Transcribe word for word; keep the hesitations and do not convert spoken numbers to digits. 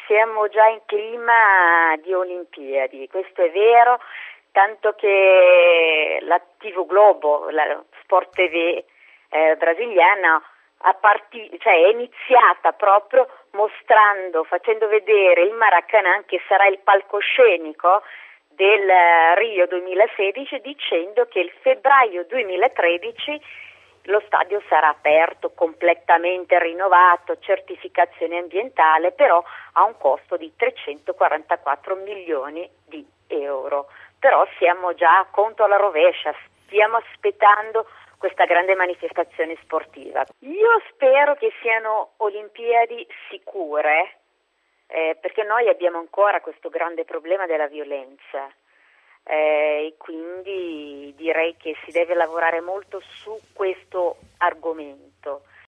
siamo già in clima di Olimpiadi, questo è vero, tanto che la tivù Globo, la Sport T V eh, brasiliana, a parti- cioè è iniziata proprio mostrando, facendo vedere il Maracanã, che sarà il palcoscenico del Rio duemilasedici, dicendo che il febbraio duemilatredici lo stadio sarà aperto, completamente rinnovato, certificazione ambientale, però a un costo di trecentoquarantaquattro milioni di euro. Però siamo già a conto alla rovescia, stiamo aspettando questa grande manifestazione sportiva. Io spero che siano Olimpiadi sicure, eh, perché noi abbiamo ancora questo grande problema della violenza. Eh, e quindi direi che si deve lavorare molto su questo argomento.